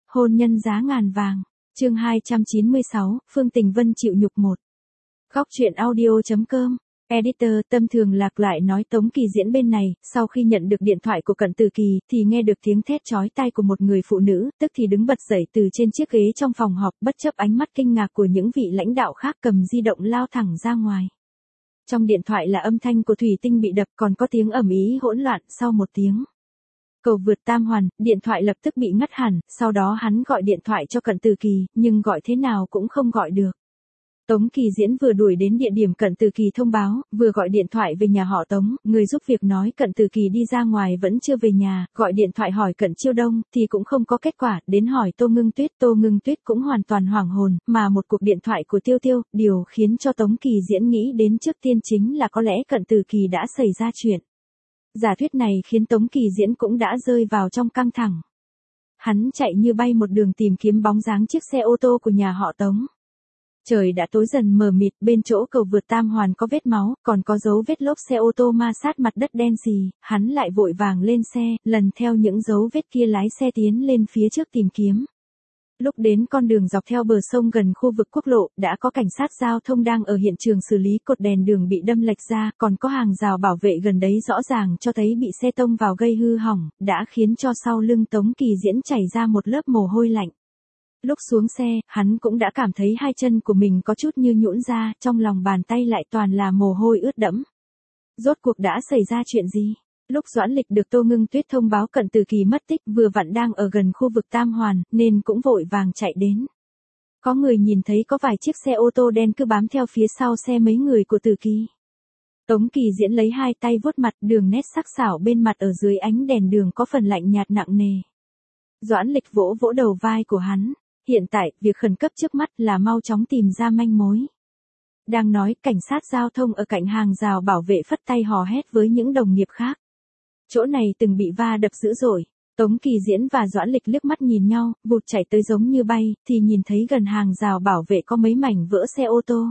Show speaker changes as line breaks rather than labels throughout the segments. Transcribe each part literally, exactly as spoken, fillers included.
Hôn nhân giá ngàn vàng. Chương hai trăm chín mươi sáu, Phương Tình Vân chịu nhục một. Góc truyện audio.com. Editor. Tâm thường lạc lại nói Tống Kỳ Diễn bên này, sau khi nhận được điện thoại của Cận Từ Kỳ, thì nghe được tiếng thét chói tai của một người phụ nữ, tức thì đứng bật dậy từ trên chiếc ghế trong phòng họp, bất chấp ánh mắt kinh ngạc của những vị lãnh đạo khác, cầm di động lao thẳng ra ngoài. Trong điện thoại là âm thanh của thủy tinh bị đập, còn có tiếng ầm ĩ hỗn loạn. Sau một tiếng cầu vượt tam hoàn, điện thoại lập tức bị ngắt hẳn, sau đó hắn gọi điện thoại cho Cận Từ Kỳ, nhưng gọi thế nào cũng không gọi được. Tống Kỳ Diễn vừa đuổi đến địa điểm Cận Từ Kỳ thông báo, vừa gọi điện thoại về nhà họ Tống, người giúp việc nói Cận Từ Kỳ đi ra ngoài vẫn chưa về nhà, gọi điện thoại hỏi Cận Chiêu Đông, thì cũng không có kết quả, đến hỏi Tô Ngưng Tuyết, Tô Ngưng Tuyết cũng hoàn toàn hoảng hồn, mà một cuộc điện thoại của Tiêu Tiêu, điều khiến cho Tống Kỳ Diễn nghĩ đến trước tiên chính là có lẽ Cận Từ Kỳ đã xảy ra chuyện. Giả thuyết này khiến Tống Kỳ Diễn cũng đã rơi vào trong căng thẳng. Hắn chạy như bay một đường tìm kiếm bóng dáng chiếc xe ô tô của nhà họ Tống. Trời đã tối dần mờ mịt, bên chỗ cầu vượt tam hoàn có vết máu, còn có dấu vết lốp xe ô tô ma sát mặt đất đen xì, hắn lại vội vàng lên xe, lần theo những dấu vết kia lái xe tiến lên phía trước tìm kiếm. Lúc đến con đường dọc theo bờ sông gần khu vực quốc lộ, đã có cảnh sát giao thông đang ở hiện trường xử lý cột đèn đường bị đâm lệch ra, còn có hàng rào bảo vệ gần đấy rõ ràng cho thấy bị xe tông vào gây hư hỏng, đã khiến cho sau lưng Tống Kỳ Diễn chảy ra một lớp mồ hôi lạnh. Lúc xuống xe, hắn cũng đã cảm thấy hai chân của mình có chút như nhũn ra, trong lòng bàn tay lại toàn là mồ hôi ướt đẫm. Rốt cuộc đã xảy ra chuyện gì? Lúc Doãn Lịch được Tô Ngưng Tuyết thông báo Cận Từ Kỳ mất tích, vừa vặn đang ở gần khu vực tam hoàn, nên cũng vội vàng chạy đến. Có người nhìn thấy có vài chiếc xe ô tô đen cứ bám theo phía sau xe mấy người của Từ Kỳ. Tống Kỳ Diễn lấy hai tay vuốt mặt, đường nét sắc sảo bên mặt ở dưới ánh đèn đường có phần lạnh nhạt nặng nề. Doãn Lịch vỗ vỗ đầu vai của hắn. Hiện tại, việc khẩn cấp trước mắt là mau chóng tìm ra manh mối. Đang nói, cảnh sát giao thông ở cạnh hàng rào bảo vệ phất tay hò hét với những đồng nghiệp khác. Chỗ này từng bị va đập dữ dội. Tống Kỳ Diễn và Doãn Lịch liếc mắt nhìn nhau, vụt chạy tới giống như bay, thì nhìn thấy gần hàng rào bảo vệ có mấy mảnh vỡ xe ô tô.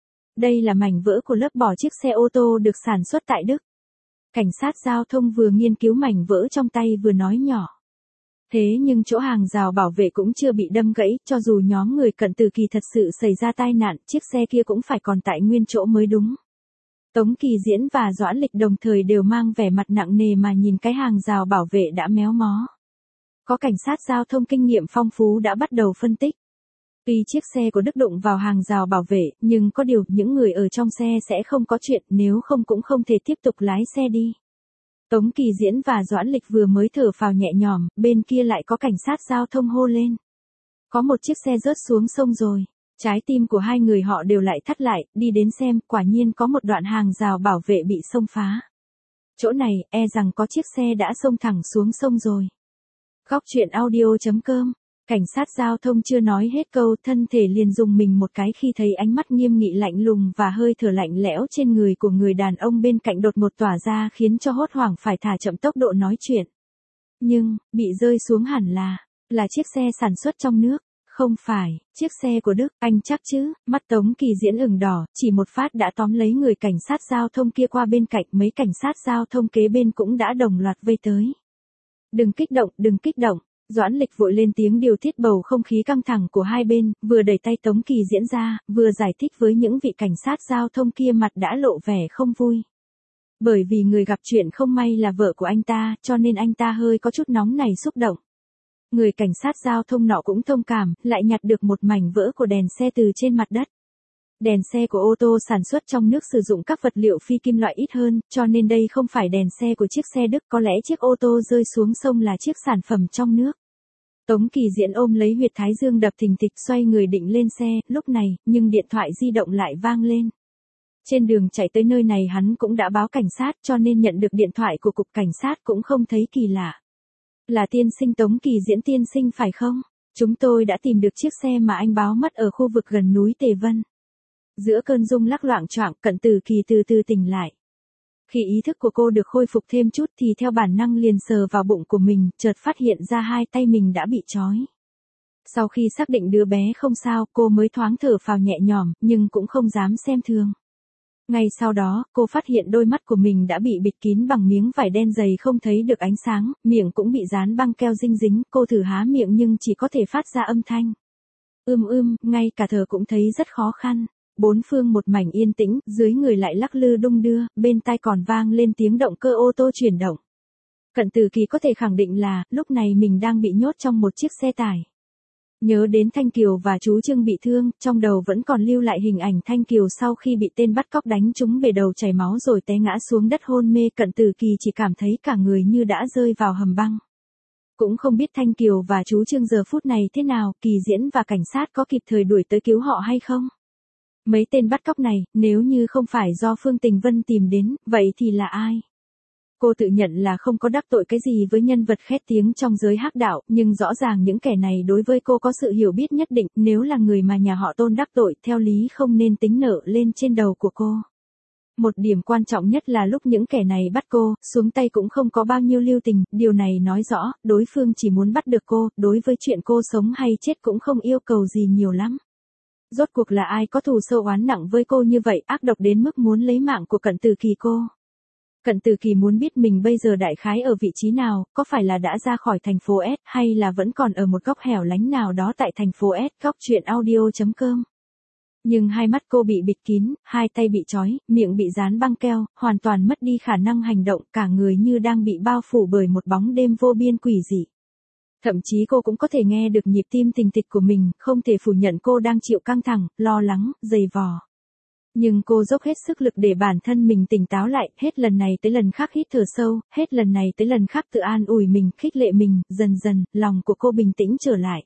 Đây là mảnh vỡ của lớp bỏ chiếc xe ô tô được sản xuất tại Đức. Cảnh sát giao thông vừa nghiên cứu mảnh vỡ trong tay vừa nói nhỏ. Thế nhưng chỗ hàng rào bảo vệ cũng chưa bị đâm gãy, cho dù nhóm người Cận Từ Kỳ thật sự xảy ra tai nạn, chiếc xe kia cũng phải còn tại nguyên chỗ mới đúng. Tống Kỳ Diễn và Doãn Lịch đồng thời đều mang vẻ mặt nặng nề mà nhìn cái hàng rào bảo vệ đã méo mó. Có cảnh sát giao thông kinh nghiệm phong phú đã bắt đầu phân tích. Tuy chiếc xe của Đức đụng vào hàng rào bảo vệ, nhưng có điều những người ở trong xe sẽ không có chuyện, nếu không cũng không thể tiếp tục lái xe đi. Tống Kỳ Diễn và Doãn Lịch vừa mới thở phào nhẹ nhõm, bên kia lại có cảnh sát giao thông hô lên. Có một chiếc xe rớt xuống sông rồi. Trái tim của hai người họ đều lại thắt lại, đi đến xem, quả nhiên có một đoạn hàng rào bảo vệ bị xông phá. Chỗ này, e rằng có chiếc xe đã xông thẳng xuống sông rồi. Góc truyện audio.com. Cảnh sát giao thông chưa nói hết câu, thân thể liền dùng mình một cái khi thấy ánh mắt nghiêm nghị lạnh lùng và hơi thở lạnh lẽo trên người của người đàn ông bên cạnh đột ngột tỏa ra, khiến cho hốt hoảng phải thả chậm tốc độ nói chuyện. Nhưng, bị rơi xuống hẳn là, là chiếc xe sản xuất trong nước. Không phải, chiếc xe của Đức, anh chắc chứ? Mắt Tống Kỳ Diễn ửng đỏ, chỉ một phát đã tóm lấy người cảnh sát giao thông kia qua bên cạnh, mấy cảnh sát giao thông kế bên cũng đã đồng loạt vây tới. Đừng kích động, đừng kích động. Doãn Lịch vội lên tiếng điều tiết bầu không khí căng thẳng của hai bên, vừa đẩy tay Tống Kỳ Diễn ra, vừa giải thích với những vị cảnh sát giao thông kia, mặt đã lộ vẻ không vui. Bởi vì người gặp chuyện không may là vợ của anh ta, cho nên anh ta hơi có chút nóng nảy xúc động. Người cảnh sát giao thông nọ cũng thông cảm, lại nhặt được một mảnh vỡ của đèn xe từ trên mặt đất. Đèn xe của ô tô sản xuất trong nước sử dụng các vật liệu phi kim loại ít hơn, cho nên đây không phải đèn xe của chiếc xe Đức, có lẽ chiếc ô tô rơi xuống sông là chiếc sản phẩm trong nước. Tống Kỳ Diễn ôm lấy huyệt thái dương đập thình thịch, xoay người định lên xe, lúc này, nhưng điện thoại di động lại vang lên. Trên đường chạy tới nơi này hắn cũng đã báo cảnh sát, cho nên nhận được điện thoại của cục cảnh sát cũng không thấy kỳ lạ. Là tiên sinh Tống Kỳ Diễn tiên sinh phải không? Chúng tôi đã tìm được chiếc xe mà anh báo mất ở khu vực gần núi Tề Vân. Giữa cơn rung lắc loạng choạng, Cận Từ Kỳ từ từ tỉnh lại. Khi ý thức của cô được khôi phục thêm chút thì theo bản năng liền sờ vào bụng của mình, chợt phát hiện ra hai tay mình đã bị trói. Sau khi xác định đứa bé không sao, cô mới thoáng thở phào nhẹ nhõm, nhưng cũng không dám xem thường. Ngay sau đó, cô phát hiện đôi mắt của mình đã bị bịt kín bằng miếng vải đen dày không thấy được ánh sáng, miệng cũng bị dán băng keo dinh dính, cô thử há miệng nhưng chỉ có thể phát ra âm thanh. Ưm ưm, ngay cả thở cũng thấy rất khó khăn. Bốn phương một mảnh yên tĩnh, dưới người lại lắc lư đung đưa, bên tai còn vang lên tiếng động cơ ô tô chuyển động. Cận Tử Kỳ có thể khẳng định là, lúc này mình đang bị nhốt trong một chiếc xe tải. Nhớ đến Thanh Kiều và chú Trương bị thương, trong đầu vẫn còn lưu lại hình ảnh Thanh Kiều sau khi bị tên bắt cóc đánh trúng bể đầu chảy máu rồi té ngã xuống đất hôn mê. Cận Tử Kỳ chỉ cảm thấy cả người như đã rơi vào hầm băng. Cũng không biết Thanh Kiều và chú Trương giờ phút này thế nào, Kỳ Diễn và cảnh sát có kịp thời đuổi tới cứu họ hay không? Mấy tên bắt cóc này, nếu như không phải do Phương Tình Vân tìm đến, vậy thì là ai? Cô tự nhận là không có đắc tội cái gì với nhân vật khét tiếng trong giới hắc đạo, nhưng rõ ràng những kẻ này đối với cô có sự hiểu biết nhất định, nếu là người mà nhà họ Tôn đắc tội, theo lý không nên tính nợ lên trên đầu của cô. Một điểm quan trọng nhất là lúc những kẻ này bắt cô, xuống tay cũng không có bao nhiêu lưu tình, điều này nói rõ, đối phương chỉ muốn bắt được cô, đối với chuyện cô sống hay chết cũng không yêu cầu gì nhiều lắm. Rốt cuộc là ai có thù sâu oán nặng với cô như vậy, ác độc đến mức muốn lấy mạng của Cận Tử Kỳ cô? Cận Tử Kỳ muốn biết mình bây giờ đại khái ở vị trí nào, có phải là đã ra khỏi thành phố S, hay là vẫn còn ở một góc hẻo lánh nào đó tại thành phố S. Góc truyện audio chấm com. Nhưng hai mắt cô bị bịt kín, hai tay bị trói, miệng bị dán băng keo, hoàn toàn mất đi khả năng hành động, cả người như đang bị bao phủ bởi một bóng đêm vô biên quỷ dị. Thậm chí cô cũng có thể nghe được nhịp tim thình thịch của mình, không thể phủ nhận cô đang chịu căng thẳng, lo lắng, dày vò. Nhưng cô dốc hết sức lực để bản thân mình tỉnh táo lại, hết lần này tới lần khác hít thở sâu, hết lần này tới lần khác tự an ủi mình, khích lệ mình, dần dần, lòng của cô bình tĩnh trở lại.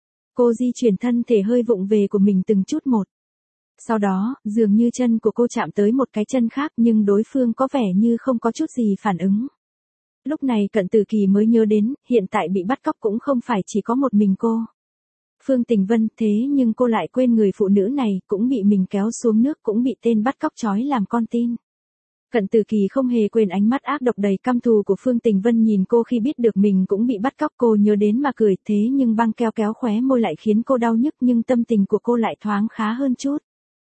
Cô di chuyển thân thể hơi vụng về của mình từng chút một. Sau đó, dường như chân của cô chạm tới một cái chân khác nhưng đối phương có vẻ như không có chút gì phản ứng. Lúc này Cận Tử Kỳ mới nhớ đến, hiện tại bị bắt cóc cũng không phải chỉ có một mình cô. Phương Tình Vân, thế nhưng cô lại quên người phụ nữ này, cũng bị mình kéo xuống nước, cũng bị tên bắt cóc trói làm con tin. Cận Tử Kỳ không hề quên ánh mắt ác độc đầy căm thù của Phương Tình Vân nhìn cô khi biết được mình cũng bị bắt cóc, cô nhớ đến mà cười, thế nhưng băng keo kéo khóe môi lại khiến cô đau nhức, nhưng tâm tình của cô lại thoáng khá hơn chút.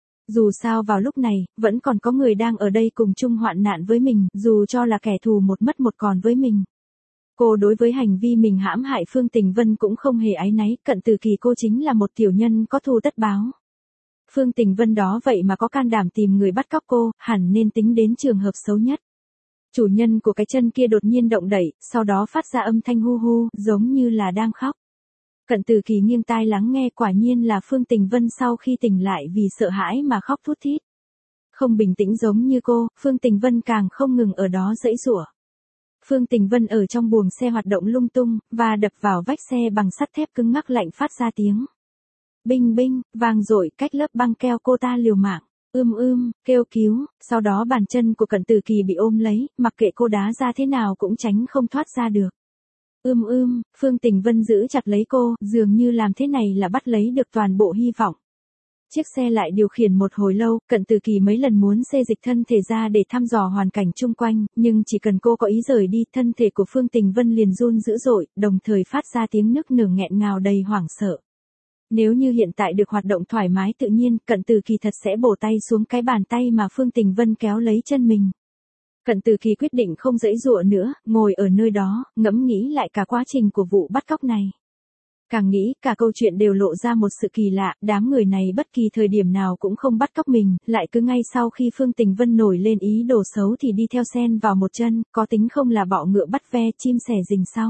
Dù sao vào lúc này, vẫn còn có người đang ở đây cùng chung hoạn nạn với mình, dù cho là kẻ thù một mất một còn với mình. Cô đối với hành vi mình hãm hại Phương Tình Vân cũng không hề áy náy, Cận Tử Kỳ cô chính là một tiểu nhân có thù tất báo. Phương Tình Vân đó vậy mà có can đảm tìm người bắt cóc cô, hẳn nên tính đến trường hợp xấu nhất. Chủ nhân của cái chân kia đột nhiên động đậy, sau đó phát ra âm thanh hu hu, giống như là đang khóc. Cận Tử Kỳ nghiêng tai lắng nghe, quả nhiên là Phương Tình Vân sau khi tỉnh lại vì sợ hãi mà khóc thút thít. Không bình tĩnh giống như cô, Phương Tình Vân càng không ngừng ở đó giãy giụa. Phương Tình Vân ở trong buồng xe hoạt động lung tung, và đập vào vách xe bằng sắt thép cứng ngắc lạnh phát ra tiếng binh binh, vang dội, cách lớp băng keo cô ta liều mạng, ưm ưm, kêu cứu, sau đó bàn chân của Cận Tử Kỳ bị ôm lấy, mặc kệ cô đá ra thế nào cũng tránh không thoát ra được. Ưm ưm, Phương Tình Vân giữ chặt lấy cô, dường như làm thế này là bắt lấy được toàn bộ hy vọng. Chiếc xe lại điều khiển một hồi lâu, Cận Tử Kỳ mấy lần muốn xê dịch thân thể ra để thăm dò hoàn cảnh chung quanh, nhưng chỉ cần cô có ý rời đi, thân thể của Phương Tình Vân liền run dữ dội, đồng thời phát ra tiếng nức nở nghẹn ngào đầy hoảng sợ. Nếu như hiện tại được hoạt động thoải mái tự nhiên, Cận Tử Kỳ thật sẽ bổ tay xuống cái bàn tay mà Phương Tình Vân kéo lấy chân mình. Cận Tử Kỳ quyết định không giãy giụa nữa, ngồi ở nơi đó, ngẫm nghĩ lại cả quá trình của vụ bắt cóc này. Càng nghĩ, cả câu chuyện đều lộ ra một sự kỳ lạ, đám người này bất kỳ thời điểm nào cũng không bắt cóc mình, lại cứ ngay sau khi Phương Tình Vân nổi lên ý đồ xấu thì đi theo xen vào một chân, có tính không là bọ ngựa bắt ve, chim sẻ rình sau.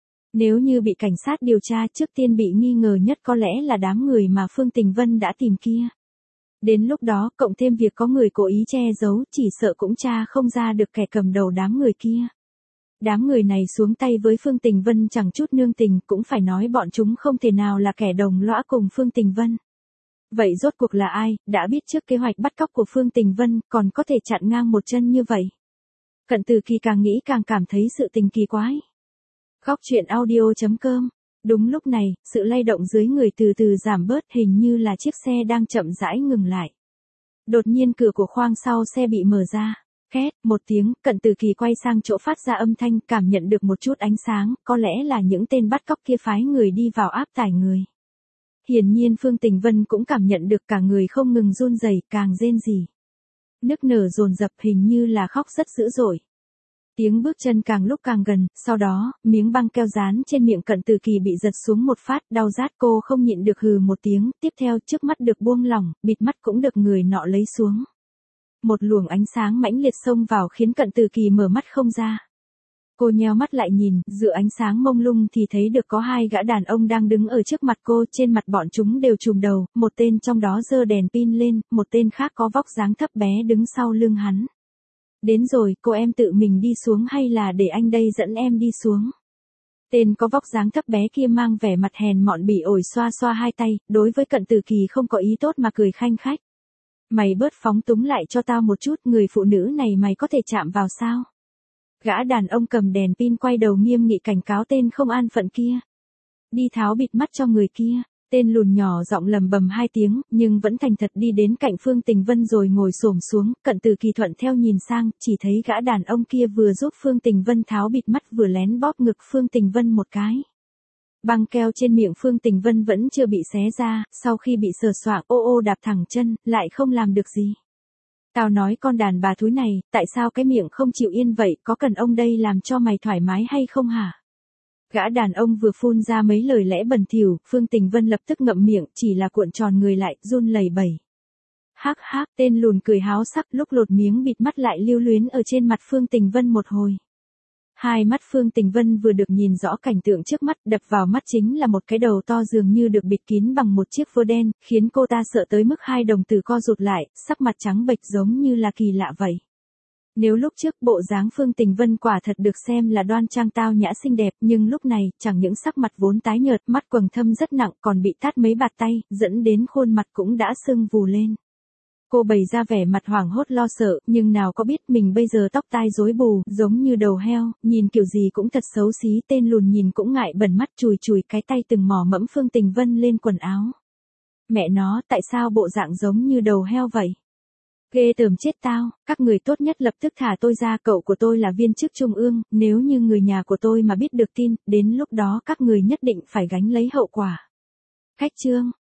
Nếu như bị cảnh sát điều tra, trước tiên bị nghi ngờ nhất có lẽ là đám người mà Phương Tình Vân đã tìm kia. Đến lúc đó, cộng thêm việc có người cố ý che giấu, chỉ sợ cũng tra không ra được kẻ cầm đầu đám người kia. Đám người này xuống tay với Phương Tình Vân chẳng chút nương tình, cũng phải nói bọn chúng không thể nào là kẻ đồng lõa cùng Phương Tình Vân. Vậy rốt cuộc là ai, đã biết trước kế hoạch bắt cóc của Phương Tình Vân, còn có thể chặn ngang một chân như vậy? Cận Tử Kỳ càng nghĩ càng cảm thấy sự tình kỳ quái. Góc truyện audio chấm com. Đúng lúc này, sự lay động dưới người từ từ giảm bớt, hình như là chiếc xe đang chậm rãi ngừng lại. Đột nhiên cửa của khoang sau xe bị mở ra. Két, một tiếng, Cận Tử Kỳ quay sang chỗ phát ra âm thanh, cảm nhận được một chút ánh sáng, có lẽ là những tên bắt cóc kia phái người đi vào áp tải người. Hiển nhiên Phương Tình Vân cũng cảm nhận được, cả người không ngừng run rẩy, càng rên rỉ. Nức nở dồn dập hình như là khóc rất dữ dội. Tiếng bước chân càng lúc càng gần, sau đó, miếng băng keo dán trên miệng Cận Từ Kỳ bị giật xuống một phát, đau rát cô không nhịn được hừ một tiếng, tiếp theo trước mắt được buông lỏng, bịt mắt cũng được người nọ lấy xuống. Một luồng ánh sáng mãnh liệt xông vào khiến Cận Từ Kỳ mở mắt không ra. Cô nheo mắt lại nhìn, giữa ánh sáng mông lung thì thấy được có hai gã đàn ông đang đứng ở trước mặt cô, trên mặt bọn chúng đều trùm đầu, một tên trong đó giơ đèn pin lên, một tên khác có vóc dáng thấp bé đứng sau lưng hắn. Đến rồi, cô em tự mình đi xuống hay là để anh đây dẫn em đi xuống? Tên có vóc dáng thấp bé kia mang vẻ mặt hèn mọn bỉ ổi xoa xoa hai tay, đối với Cận Từ Kỳ không có ý tốt mà cười khanh khách. Mày bớt phóng túng lại cho tao một chút, người phụ nữ này mày có thể chạm vào sao? Gã đàn ông cầm đèn pin quay đầu nghiêm nghị cảnh cáo tên không an phận kia. Đi tháo bịt mắt cho người kia. Tên lùn nhỏ giọng lầm bầm hai tiếng, nhưng vẫn thành thật đi đến cạnh Phương Tình Vân rồi ngồi xổm xuống, Cận Từ Kỳ thuận theo nhìn sang, chỉ thấy gã đàn ông kia vừa giúp Phương Tình Vân tháo bịt mắt vừa lén bóp ngực Phương Tình Vân một cái. Băng keo trên miệng Phương Tình Vân vẫn chưa bị xé ra, sau khi bị sờ soạng ô ô đạp thẳng chân, lại không làm được gì. Tao nói con đàn bà thúi này, tại sao cái miệng không chịu yên vậy, có cần ông đây làm cho mày thoải mái hay không hả? Gã đàn ông vừa phun ra mấy lời lẽ bẩn thỉu, Phương Tình Vân lập tức ngậm miệng, chỉ là cuộn tròn người lại, run lẩy bẩy. Hắc hắc, tên lùn cười háo sắc, lúc lột miếng bịt mắt lại lưu luyến ở trên mặt Phương Tình Vân một hồi. Hai mắt Phương Tình Vân vừa được nhìn rõ cảnh tượng trước mắt, đập vào mắt chính là một cái đầu to dường như được bịt kín bằng một chiếc vớ đen, khiến cô ta sợ tới mức hai đồng tử co rụt lại, sắc mặt trắng bệch giống như là kỳ lạ vậy. Nếu lúc trước bộ dáng Phương Tình Vân quả thật được xem là đoan trang tao nhã xinh đẹp, nhưng lúc này, chẳng những sắc mặt vốn tái nhợt, mắt quầng thâm rất nặng, còn bị tát mấy bạt tay, dẫn đến khuôn mặt cũng đã sưng vù lên. Cô bày ra vẻ mặt hoảng hốt lo sợ, nhưng nào có biết mình bây giờ tóc tai rối bù, giống như đầu heo, nhìn kiểu gì cũng thật xấu xí. Tên lùn nhìn cũng ngại bẩn mắt, chùi chùi cái tay từng mò mẫm Phương Tình Vân lên quần áo. Mẹ nó, tại sao bộ dạng giống như đầu heo vậy? Ghê tởm chết tao, các người tốt nhất lập tức thả tôi ra, cậu của tôi là viên chức trung ương, nếu như người nhà của tôi mà biết được tin, đến lúc đó các người nhất định phải gánh lấy hậu quả. Khách trương,